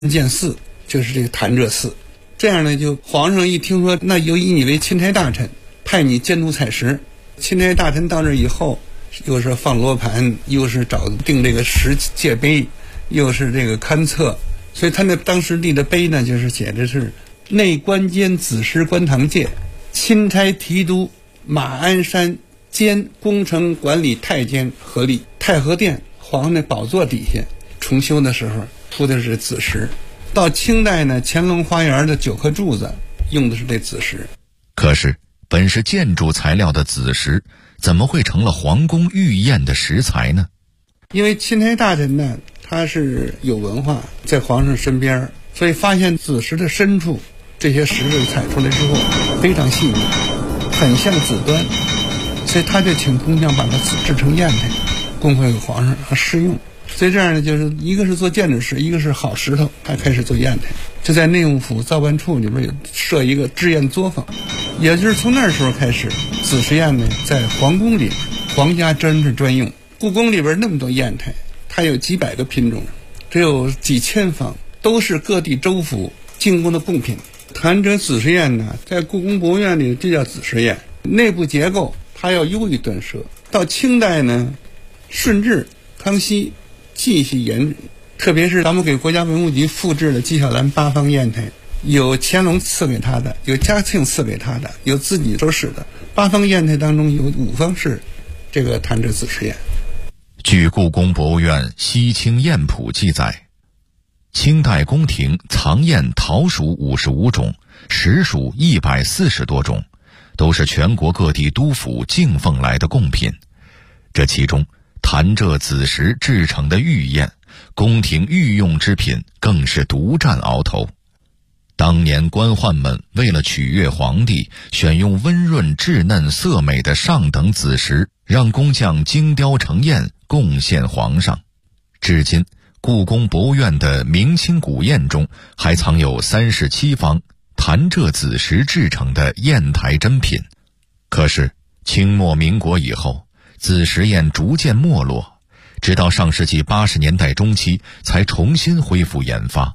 建寺，就是这个潭柘寺。这样呢，就皇上一听说，那就以你为钦差大臣，派你监督采石。钦差大臣到这以后，又是放罗盘，又是找定这个石界碑，又是这个勘测，所以他那当时立的碑呢，就是写的是内官监子时观堂界，钦差提督马鞍山兼工程管理太监合力。太和殿皇上的宝座底下重修的时候铺的是紫石。到清代呢，乾隆花园的9颗柱子用的是这紫石。 可是本是建筑材料的紫石，怎么会成了皇宫御宴的食材呢？ 因为钦差大臣呢，他是有文化，在皇上身边，所以发现紫石的深处，这些石头采出来之后非常细腻，很像紫端，所以他就请工匠把它制成砚台，供奉给皇上试用。所以这样呢，就是一个是做建筑石，一个是好石头，他开始做砚台。就在内务府造办处里边有设一个制砚作坊，也就是从那时候开始，紫石砚呢在皇宫里皇家真是专用。故宫里边那么多砚台，它有几百个品种，只有几千方，都是各地州府进贡的贡品。潭柘紫石砚呢，在故宫博物院里就叫紫石砚，内部结构它要优于đơn奢。到清代呢，顺治、康熙继续研制，特别是咱们给国家文物局复制了纪晓岚8方砚台，有乾隆赐给他的，有嘉庆赐给他的，有自己所使的。8方砚台当中有5方是这个潭柘紫石砚。 据故宫博物院西清砚谱记载，清代宫廷藏砚陶属55种，实属140多种，都是全国各地督府进奉来的贡品。这其中潭柘紫石制成的御砚，宫廷御用之品，更是独占鳌头。当年官宦们为了取悦皇帝，选用温润稚嫩色美的上等紫石，让工匠精雕成砚贡献皇上。至今故宫博物院的明清古砚中还藏有37方潭柘紫石制成的砚台珍品。可是清末民国以后，紫石砚逐渐没落，直到上世纪80年代中期才重新恢复研发。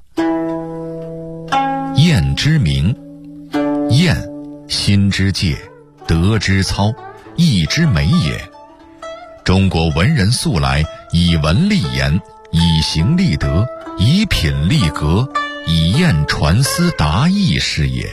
砚之名，砚，心之介，德之操，意之美也。中国文人素来以文立言，以形立德，以品立格，以砚传思达意是也。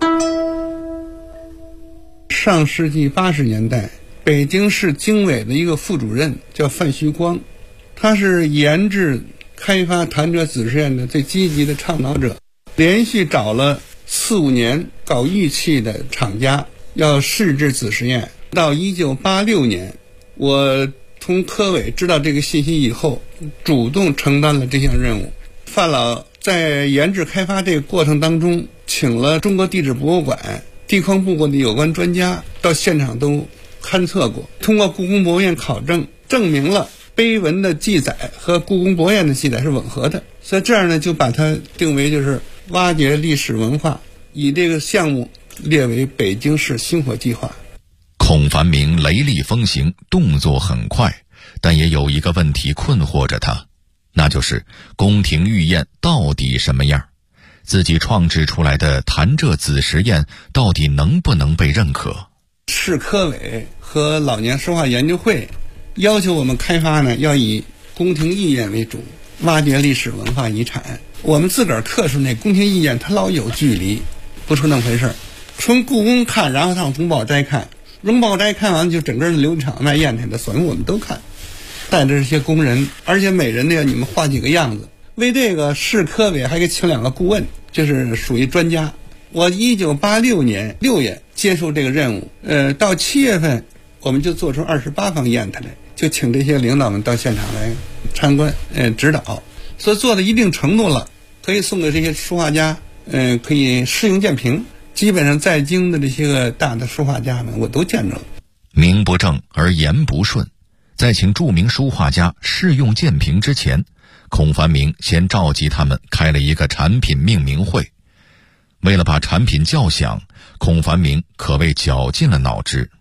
上世纪80年代，北京市经委的一个副主任叫范旭光，他是研制开发潭柘紫石砚的最积极的倡导者，连续找了4、5年搞玉器的厂家要试制紫石砚。到1986年，我从科委知道这个信息以后，主动承担了这项任务。范老在研制开发这个过程当中，请了中国地质博物馆、地矿部的有关专家到现场都勘测过，通过故宫博物院考证，证明了碑文的记载和故宫博物院的记载是吻合的。所以这样呢，就把它定为就是挖掘历史文化，以这个项目列为北京市星火计划。 孔繁明雷厉风行，动作很快，但也有一个问题困惑着他，那就是宫廷御宴到底什么样？自己创制出来的潭柘紫石砚到底能不能被认可？ 市科委和老年书画研究会要求我们开发呢，要以宫廷御宴为主，挖掘历史文化遗产。我们自个儿刻出那宫廷御宴，它老有距离，不是那么回事。从故宫看，然后上荣宝斋看，荣宝斋看完就整个的琉璃厂卖砚台的，所以我们都看，带着这些工人，而且每人呢，你们画几个样子。为这个市科委还给请2个顾问，就是属于专家。我1986年6月接受这个任务，到7月份我们就做出28方砚台来，就请这些领导们到现场来参观，指导。所以做到一定程度了，可以送给这些书画家，可以试用鉴评。基本上在京的这些个大的书画家们，我都见着了。 名不正而言不顺，在请著名书画家试用鉴评之前，孔繁明先召集他们开了一个产品命名会。为了把产品叫响，孔繁明可谓绞尽了脑汁。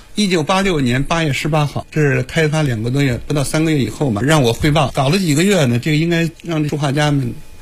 1986年8月18号，这是开发2个多月，不到3个月以后嘛，让我汇报。搞了几个月呢，这个应该让这书画家们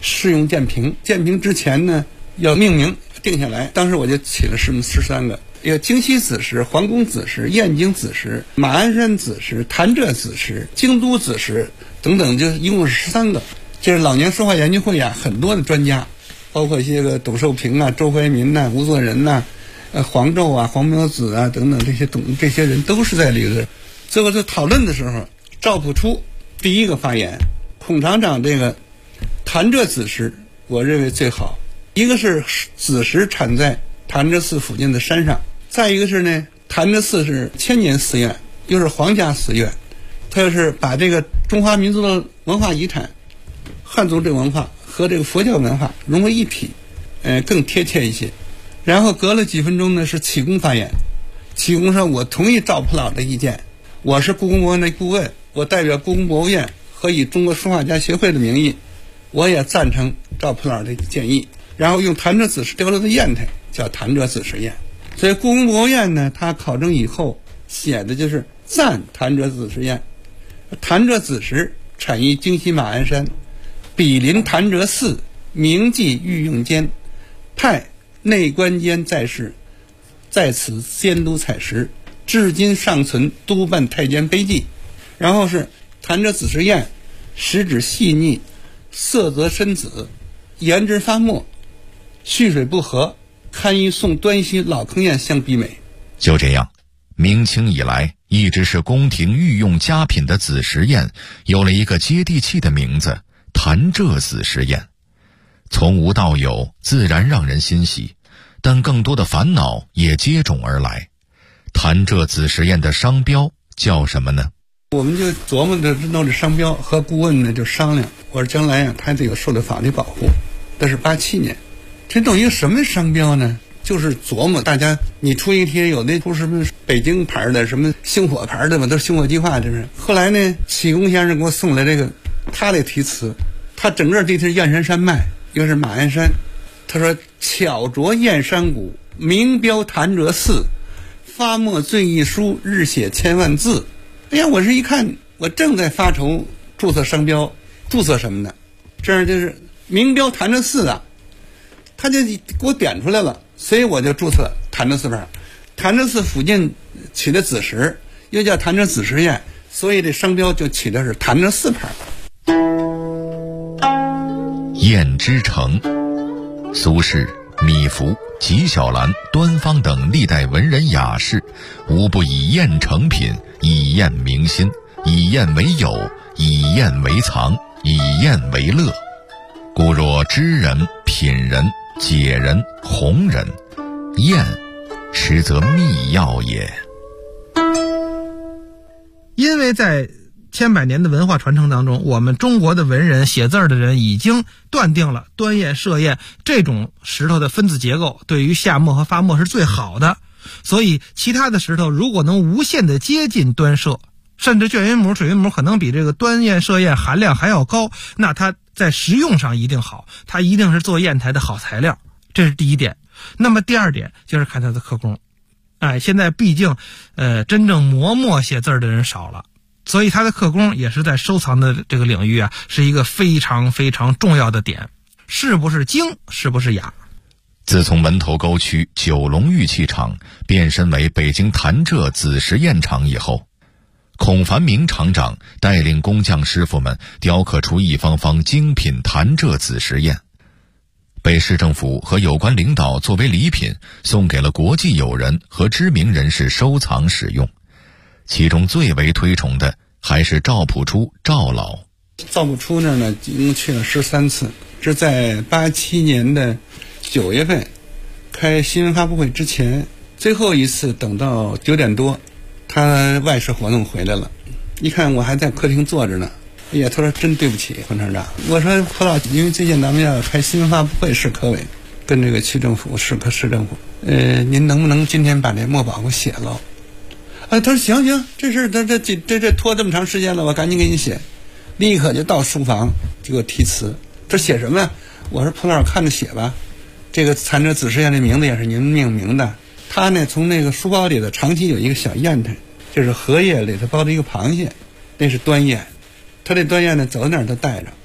适用建平。建平之前呢，要命名定下来，当时我就起了13个，有京西子时、皇宫子时、燕京子时、马鞍山子时、潭柘子时、京都子时等等，就一共是13个。就是老年说话研究会啊，很多的专家，包括一些个董寿平啊、周怀民呐、吴作人呐、黄胄啊、黄苗子啊等等这些人都是在里头。最后在讨论的时候，赵朴初第一个发言，孔厂长这个潭柘子时，我认为最好。一个是子时产在潭柘寺附近的山上，再一个是呢，潭柘寺是千年寺院，又是皇家寺院，它要是把这个中华民族的文化遗产、汉族这个文化和这个佛教文化融为一体，更贴切一些。然后隔了几分钟呢，是启功发言。启功说：“我同意赵朴老的意见，我是故宫博物院的顾问，我代表故宫博物院和以中国书画家协会的名义，我也赞成赵朴老的建议。”然后用潭柘子时雕了的砚台叫潭柘子时砚。所以故宫博物院呢，它考证以后写的就是赞潭柘子时砚。潭柘子时产于京西马鞍山，比邻潭柘寺，铭记御用监，派内官监在世，在此监督采石，至今尚存督办太监碑记。然后是潭柘子时砚，实质细腻，色泽深紫，颜质发墨，蓄水不和，堪与宋端熙老坑砚相比美。 就这样，明清以来一直是宫廷御用佳品的子时砚有了一个接地气的名字——潭柘子时砚。从无到有，自然让人欣喜，但更多的烦恼也接踵而来。潭柘子时砚的商标叫什么呢？ 我们就琢磨着弄这商标，和顾问呢就商量，我说将来啊，他得有受到法律保护。这是87年，这等于什么商标呢？就是琢磨大家，你出一题，有的出什么北京牌的，什么星火牌的嘛，都是星火计划，这是。后来呢，启功先生给我送来这个他的题词，他整个这题燕山山脉，又是马鞍山，他说巧琢燕山谷，名标潭柘寺，发墨最一书，日写千万字。哎呀，我是一看，我正在发愁注册商标，注册什么呢？这样就是名标潭柘寺啊，他就给我点出来了，所以我就注册潭柘寺牌。潭柘寺附近起的子时，又叫潭柘子时砚，所以这商标就起的是潭柘寺牌。 砚之城，苏轼、米芾、纪晓岚、端方等历代文人雅士，无不以砚成品，以砚明心，以砚为友，以砚为藏，以砚为乐。故若知人、品人、解人、弘人，砚实则秘药也。 因为在千百年的文化传承当中，我们中国的文人写字的人已经断定了端砚、歙砚这种石头的分子结构对于下墨和发墨是最好的，所以其他的石头如果能无限的接近端歙，甚至卷云母、水云母可能比这个端砚、歙砚含量还要高，那它在实用上一定好，它一定是做砚台的好材料，这是第一点。那么第二点就是看它的刻工。现在毕竟真正磨墨写字的人少了，所以它的刻工也是在收藏的这个领域啊，是一个非常非常重要的点。是不是精，是不是雅？ 自从门头沟区九龙玉器厂变身为北京潭柘子时砚厂以后，孔繁明厂长带领工匠师傅们雕刻出一方方精品潭柘子时砚，被市政府和有关领导作为礼品送给了国际友人和知名人士收藏使用。其中最为推崇的还是赵朴初赵老。 赵朴初那儿呢，一共去了13次，是在87年的9月份开新闻发布会之前，最后一次等到9点多，他外事活动回来了，一看我还在客厅坐着呢，哎呀，他说真对不起冯厂长。我说朴老，因为最近咱们要开新闻发布会，市科委跟这个区政府、市政府，您能不能今天把这墨宝给我写了？他说行，这事这拖这么长时间了，我赶紧给你写。立刻就到书房就给我题词。这写什么呀？我说朴老看着写吧。这个潭柘子时砚的名字也是您命名的。他呢从那个书包里的长期有一个小砚台，就是荷叶里头包着一个螃蟹，那是端砚。他这端砚呢走哪儿都带着。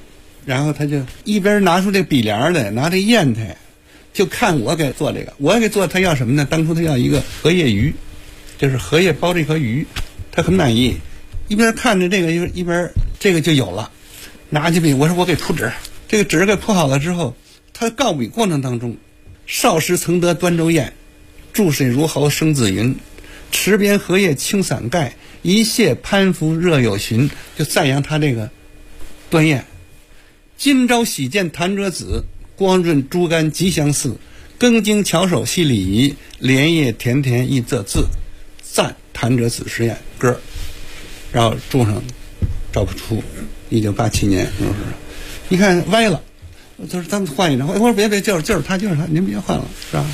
然后他就一边拿出这笔帘来，拿这砚台，就看我给做这个。我给做他要什么呢？当初他要一个荷叶鱼，就是荷叶包这颗鱼，他很满意。一边看着这个，一边这个就有了。拿起笔，我说我给铺纸。这个纸给铺好了之后，他告笔过程当中，少时曾得端州雁，注水如毫生紫云，池边荷叶青伞盖，一泻攀附热有寻，就赞扬他这个端砚。今朝喜见潭柘子，光润珠竿极相似，更经巧手细礼仪，莲叶甜甜一仄字，赞潭柘子实验歌。然后注上赵朴初1987年，一看歪了，就是咱们换一张。我说别，就是他，您别换了，是吧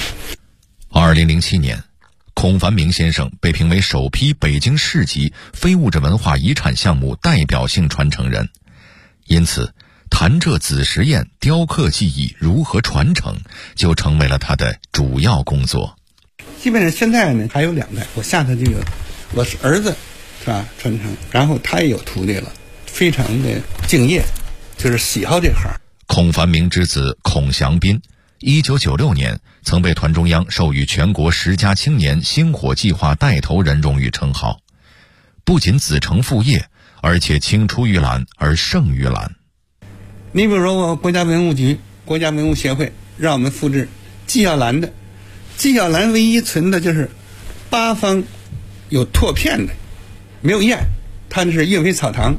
？2007年，孔繁明先生被评为首批北京市级非物质文化遗产项目代表性传承人，因此潭柘子实验雕刻技艺如何传承，就成为了他的主要工作。 基本上现在呢还有2代，我下的这个我是儿子，是吧？传承，然后他也有徒弟了，非常的敬业，就是喜好这行。 孔繁明之子孔祥斌1996年曾被团中央授予全国10佳青年星火计划带头人荣誉称号，不仅子承父业，而且青出于蓝而胜于蓝。 你比如说我国家文物局、国家文物协会让我们复制纪晓岚的，纪晓岚唯一存的就是8方有拓片的，没有砚，他那是岳飞草堂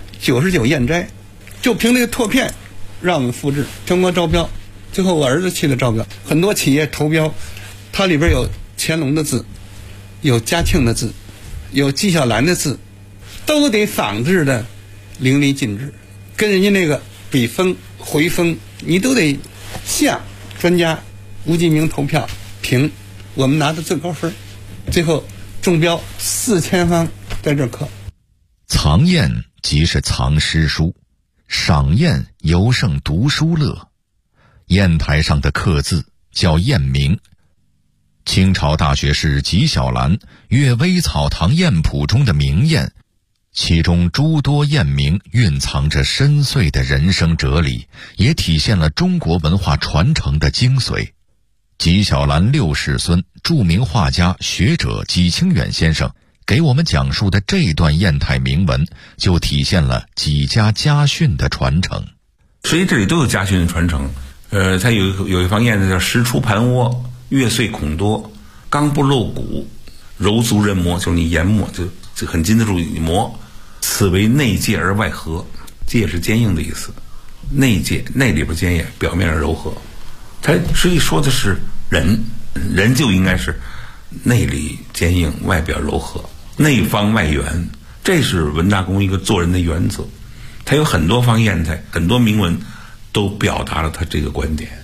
99砚斋，就凭这个拓片让我们复制，全国招标，最后我儿子去了招标，很多企业投标，它里边有乾隆的字，有嘉庆的字，有纪晓岚的字，都得仿制的淋漓尽致，跟人家那个笔锋回锋你都得像。专家吴继明投票评，我们拿的最高分，最后中标4000方在这儿刻。 藏砚即是藏诗书，赏砚尤胜读书乐。砚台上的刻字叫砚名。清朝大学士纪晓岚《阅微草堂砚谱》中的名砚，其中诸多砚名蕴藏着深邃的人生哲理，也体现了中国文化传承的精髓。纪晓岚6世孙、著名画家学者纪清远先生给我们讲述的这段砚台铭文，就体现了纪家家训的传承。 实际这里都有家训的传承。它有一方砚子叫石出盘窝，月碎孔多，刚不露骨，柔足人磨，就是你研磨就很经得住你磨。此为内戒而外和，戒是坚硬的意思，内戒内里边坚硬，表面上柔和。它实际说的是人就应该是内里坚硬，外表柔和，内方外圆，这是文大公一个做人的原则。它有很多方砚台，很多铭文都表达了他这个观点。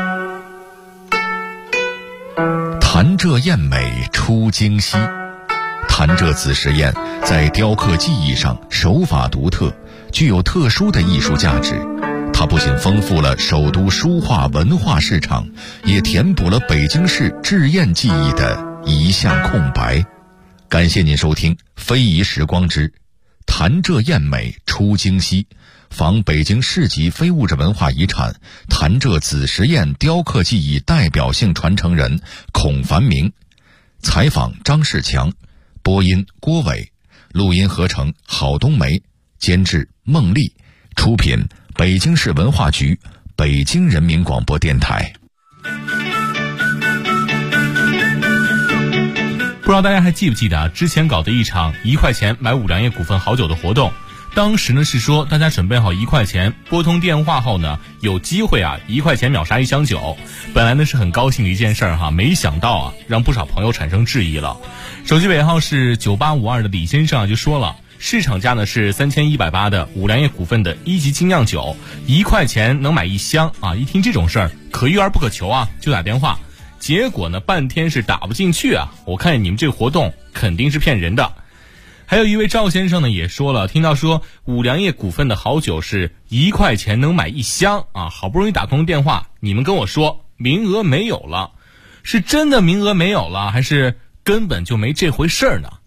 潭柘砚美出京西。潭柘子实验在雕刻技艺上手法独特，具有特殊的艺术价值。它不仅丰富了首都书画文化市场，也填补了北京市制砚技艺的一项空白。感谢您收听《非遗时光之潭柘砚美出京西》，访北京市级非物质文化遗产潭柘子实验雕刻技艺代表性传承人孔繁明。采访张世强，播音郭伟，录音合成郝冬梅，监制孟丽，出品北京市文化局、北京人民广播电台。 不知道大家还记不记得之前搞的一场1块钱买五粮液股份好酒的活动，当时呢是说大家准备好1块钱，拨通电话后呢有机会1块钱秒杀1箱酒。本来呢是很高兴的一件事儿没想到让不少朋友产生质疑了。手机尾号是9852的李先生就说了，市场价呢是3180的五粮液股份的1级精酿酒，1块钱能买1箱一听这种事儿可遇而不可求就打电话。结果呢半天是打不进去我看你们这个活动肯定是骗人的。还有一位赵先生呢也说了，听到说五粮液股份的好酒是1块钱能买1箱好不容易打通电话，你们跟我说名额没有了，是真的名额没有了，还是根本就没这回事儿呢？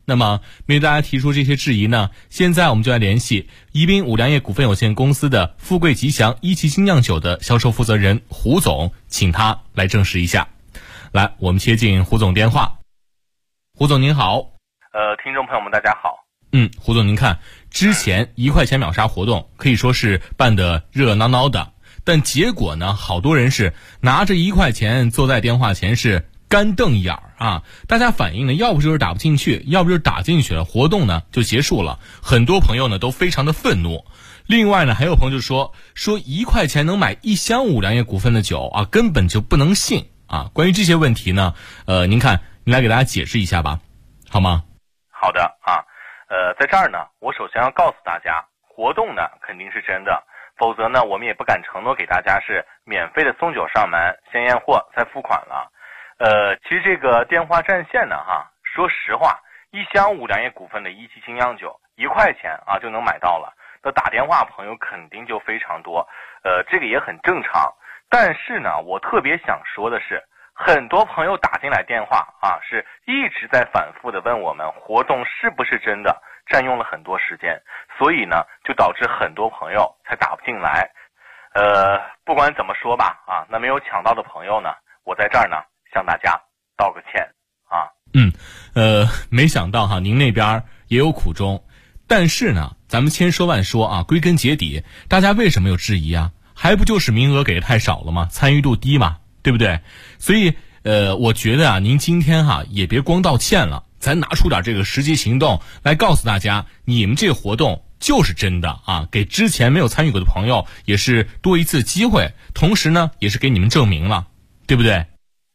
那么面对大家提出这些质疑呢，现在我们就来联系宜宾五粮液股份有限公司的富贵吉祥一汽精酿酒的销售负责人胡总，请他来证实一下。来，我们接进胡总电话。胡总您好。 听众朋友们大家好。 胡总您看，之前1块钱秒杀活动可以说是办得热闹闹的，但结果呢，好多人是拿着1块钱坐在电话前是干瞪眼啊！大家反映呢，要不就是打不进去，要不就是打进去了，活动呢就结束了。很多朋友呢都非常的愤怒。另外呢，还有朋友就说1块钱能买1箱五粮液股份的酒啊，根本就不能信啊！关于这些问题呢，您看，您来给大家解释一下吧，好吗？ 好的啊，在这儿呢，我首先要告诉大家，活动呢肯定是真的，否则呢，我们也不敢承诺给大家是免费的送酒上门，先验货再付款了。其实这个电话占线呢，说实话，1箱五粮液股份的一汽精酿酒1块钱啊就能买到了，那打电话朋友肯定就非常多，这个也很正常。但是呢，我特别想说的是，很多朋友打进来电话啊，是一直在反复的问我们活动是不是真的，占用了很多时间，所以呢，就导致很多朋友才打不进来。不管怎么说吧，啊，那没有抢到的朋友呢，我在这儿呢向大家道个歉啊。 没想到您那边也有苦衷，但是呢，咱们千说万说啊，归根结底，大家为什么有质疑啊？还不就是名额给的太少了吗？参与度低嘛，对不对？所以我觉得啊，您今天也别光道歉了，咱拿出点这个实际行动来告诉大家，你们这个活动就是真的啊，给之前没有参与过的朋友也是多一次机会，同时呢，也是给你们证明了，对不对？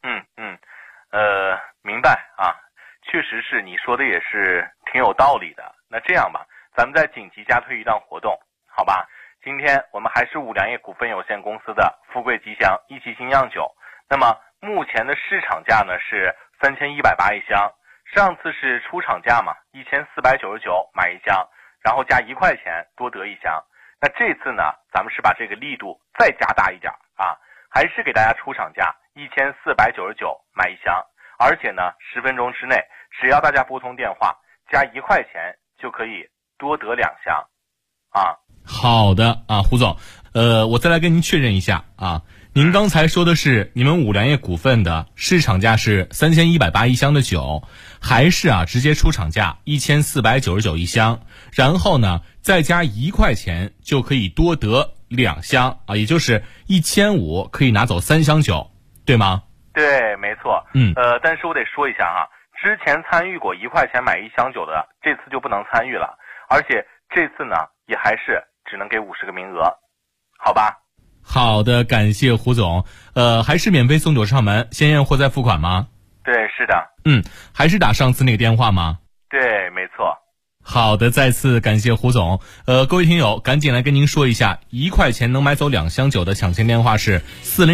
明白啊，确实是你说的也是挺有道理的。那这样吧，咱们再紧急加推一档活动，好吧？今天我们还是五粮液股份有限公司的富贵吉祥一汽精酿酒，那么目前的市场价呢是3180一箱，上次是出厂价嘛，1499买1箱，然后加1块钱多得1箱。那这次呢，咱们是把这个力度再加大一点啊，还是给大家出厂价1499买1箱，而且呢10分钟之内，只要大家拨通电话加1块钱就可以多得2箱啊。 好的啊，胡总，我再来跟您确认一下啊，您刚才说的是你们五粮液股份的市场价是3180一箱的酒，还是直接出厂价1499一箱，然后呢再加1块钱就可以多得2箱啊，也就是1500可以拿走3箱酒，对吗？ 对，没错。但是我得说一下之前参与过1块钱买1箱酒的，这次就不能参与了，而且这次呢也还是只能给50个名额，好吧？ 好的，感谢胡总。还是免费送酒上门，先验货再付款吗？ 对，是的。 还是打上次那个电话吗？ 对，没错。 好的，再次感谢胡总。各位听友，赶紧来跟您说一下，1块钱能买走2箱酒的抢先电话是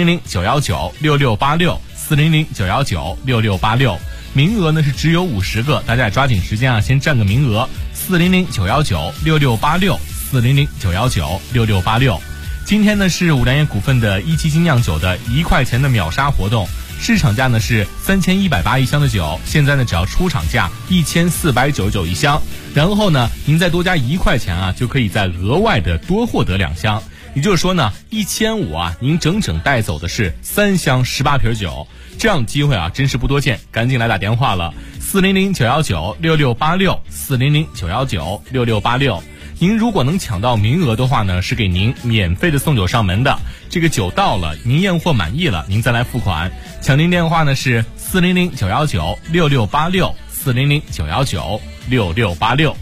400-919-6686，400-919-6686。名额呢是只有50个，大家也抓紧时间先占个名额。400-919-6686，400-919-6686。今天呢是五粮液股份的一汽精酿酒的1块钱的秒杀活动，市场价呢是3180一箱的酒，现在呢只要出厂价1499一箱，然后呢您再多加1块钱就可以再额外的多获得2箱，也就是说呢1500您整整带走的是3箱18瓶酒，这样的机会真是不多见，赶紧来打电话了，400-919-6686，400-919-6686。您如果能抢到名额的话呢，是给您免费的送酒上门的。这个酒到了，您验货满意了，您再来付款。抢订电话呢是400-919-6686，400-919-6686。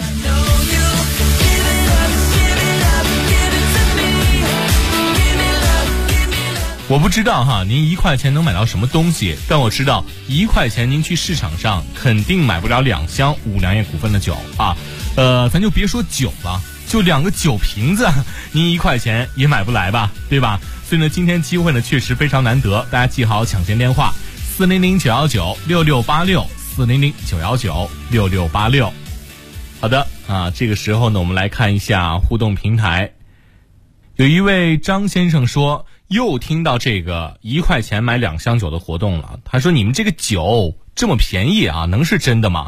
我不知道您1块钱能买到什么东西，但我知道1块钱您去市场上肯定买不了2箱五粮液股份的酒啊。咱就别说酒了，就2个酒瓶子，您1块钱也买不来吧，对吧？所以呢，今天机会呢确实非常难得，大家记好抢先电话400-919-6686，400-919-6686。好的这个时候呢，我们来看一下互动平台。有一位张先生说，又听到这个1块钱买2箱酒的活动了。他说，你们这个酒这么便宜能是真的吗？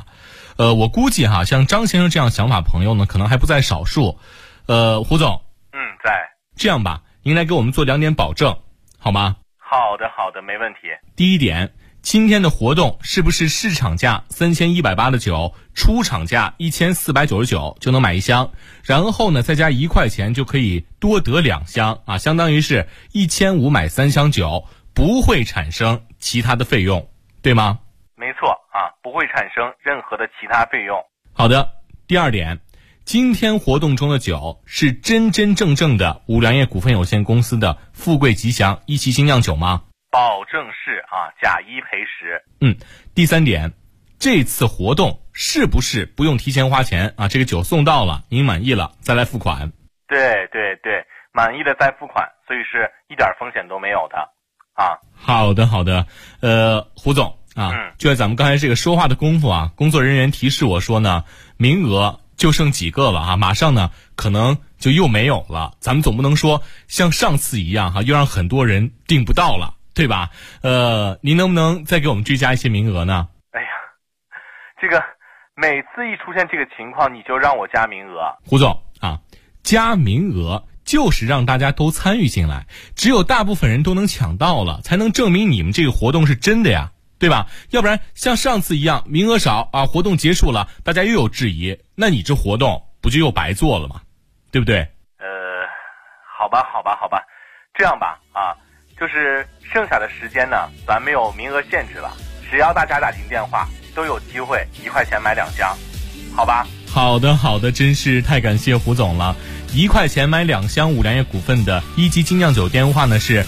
我估计哈，像张先生这样想法朋友呢，可能还不在少数。胡总， 在。 这样吧，您来给我们做2点保证，好吗？ 好的，没问题。 第一点，今天的活动是不是市场价3180的酒，出厂价1499就能买1箱，然后呢再加1块钱就可以多得2箱啊，相当于是1500买3箱酒，不会产生其他的费用，对吗？ 没错啊，不会产生任何的其他费用。 好的，第2点，今天活动中的酒是真真正正的五粮液股份有限公司的富贵吉祥一期精酿酒吗？ 保证是啊，假一赔10。 第3点，这次活动是不是不用提前花钱啊？这个酒送到了，您满意了再来付款。 对，满意的再付款，所以是一点风险都没有的啊。 好的，胡总啊，就在咱们刚才这个说话的功夫啊，工作人员提示我说呢，名额就剩几个了啊，马上呢可能就又没有了。咱们总不能说像上次一样哈，又让很多人订不到了，对吧？您能不能再给我们追加一些名额呢？ 哎呀，这个每次一出现这个情况，你就让我加名额。 胡总啊，加名额就是让大家都参与进来，只有大部分人都能抢到了，才能证明你们这个活动是真的呀，对吧？要不然像上次一样名额少啊，活动结束了大家又有质疑，那你这活动不就又白做了吗？对不对？ 好吧，这样吧啊，就是剩下的时间呢，咱没有名额限制了，只要大家打进电话都有机会1块钱买2箱，好吧？ 好的，真是太感谢胡总了。1块钱买2箱五粮液股份的一级精酿酒，电话呢是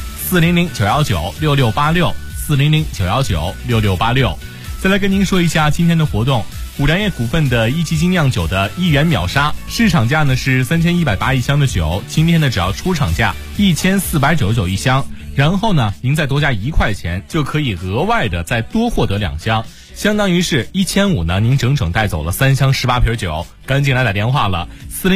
400-919-6686，400-919-6686。再来跟您说一下今天的活动，五粮液股份的一级精酿酒的1元秒杀，市场价呢是31801箱的酒，今天呢只要出厂价14991箱，然后呢您再多加1块钱就可以额外的再多获得2箱，相当于是1500呢，您整整带走了3箱18瓶酒，赶紧来打电话了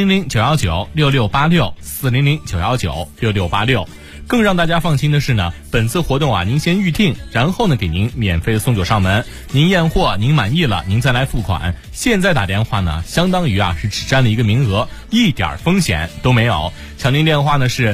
，400-919-6686，400-919-6686。更让大家放心的是呢，本次活动啊，您先预定，然后呢给您免费的送酒上门，您验货您满意了，您再来付款。现在打电话呢，相当于啊是只占了一个名额，一点风险都没有。抢订电话呢是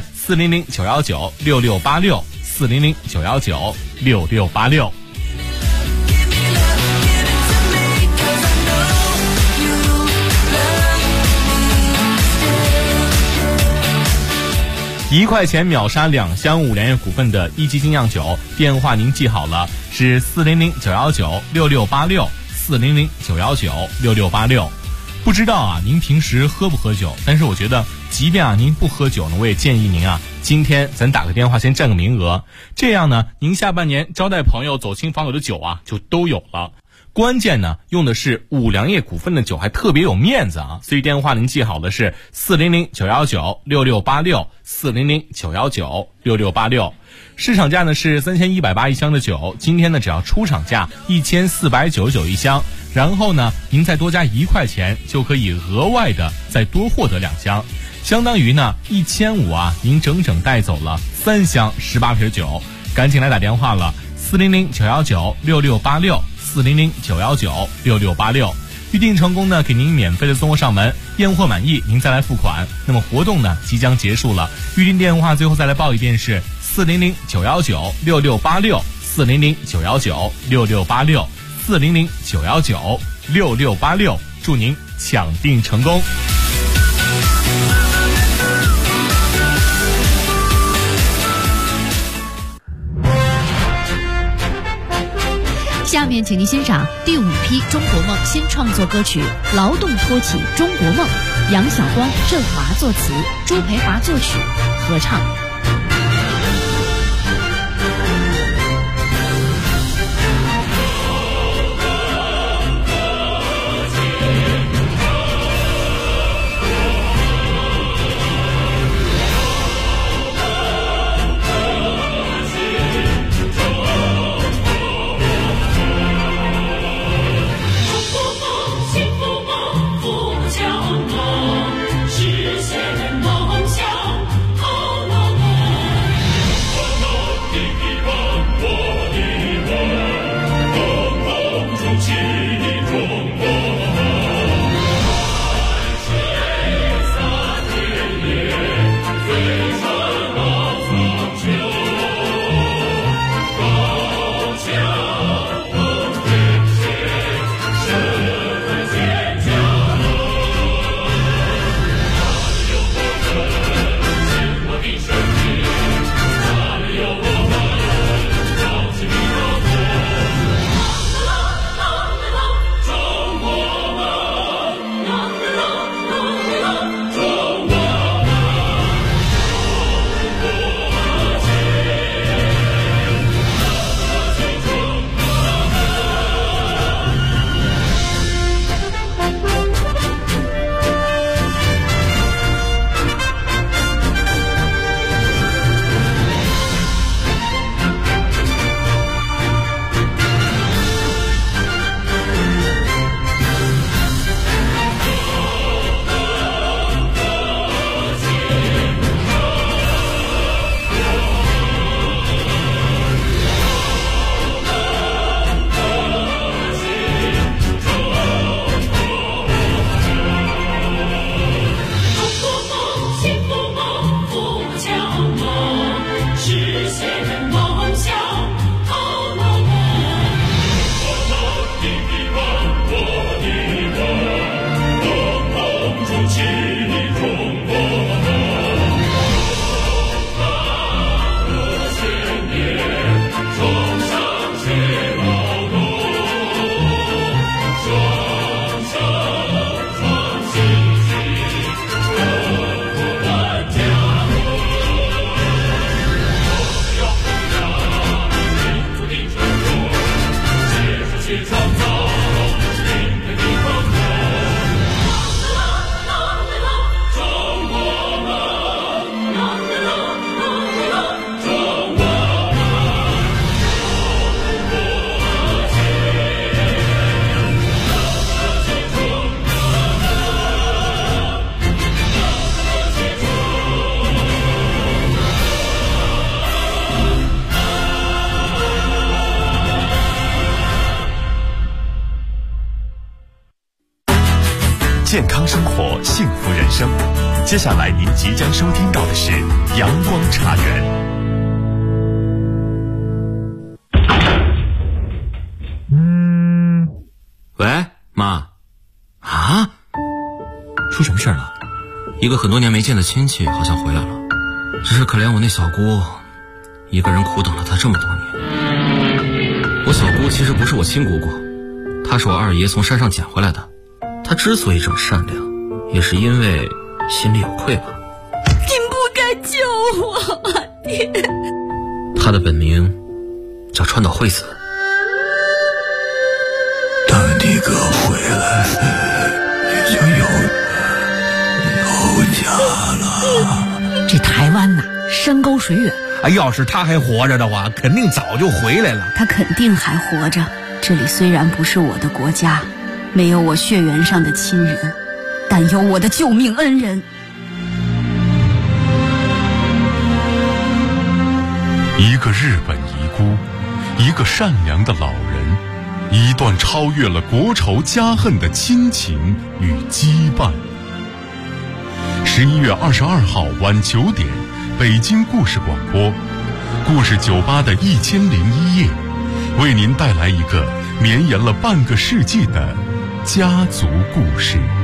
400-919-6686，400-919-6686。1块钱秒杀2箱五粮液股份的一级精酿酒，电话您记好了，是400-919-6686，400-919-6686。不知道啊，您平时喝不喝酒？但是我觉得，即便啊您不喝酒呢，我也建议您啊，今天咱打个电话先占个名额，这样呢，您下半年招待朋友、走亲访友的酒啊，就都有了。关键呢，用的是五粮液股份的酒，还特别有面子啊！所以电话您记好的是400-919-6686，400-919-6686。市场价呢是31801箱的酒，今天呢只要出厂价14991箱，然后呢您再多加1块钱就可以额外的再多获得2箱，相当于呢1500啊，您整整带走了3箱18瓶酒，赶紧来打电话了，400-919-6686，400-919-6686。预定成功呢，给您免费的送货上门，验货满意您再来付款。那么活动呢即将结束了，预定电话最后再来报一遍是400-919-6686，400-919-6686，400-919-6686。祝您抢订成功。 下面请您欣赏第5批中国梦新创作歌曲《劳动托起中国梦》，杨晓光、郑华作词，朱培华作曲，合唱。 实现梦想，好梦。 接下来您即将收听到的是阳光茶园。 喂，妈。啊？出什么事了？一个很多年没见的亲戚好像回来了，只是可怜我那小姑，一个人苦等了她这么多年。我小姑其实不是我亲姑姑，她是我二爷从山上捡回来的。她之所以这么善良，也是因为心里有愧吧。 您不该救我，爹。 她的本名叫川岛惠子。 等你哥回来，你就有家了。 这台湾呐，山高水远。 要是他还活着的话，肯定早就回来了。 他肯定还活着。这里虽然不是我的国家，没有我血缘上的亲人，但有我的救命恩人。 一个日本遗孤，一个善良的老人，一段超越了国仇家恨的亲情与羁绊。11月22号晚9点，北京故事广播，故事酒吧的1001夜，为您带来一个绵延了半个世纪的家族故事。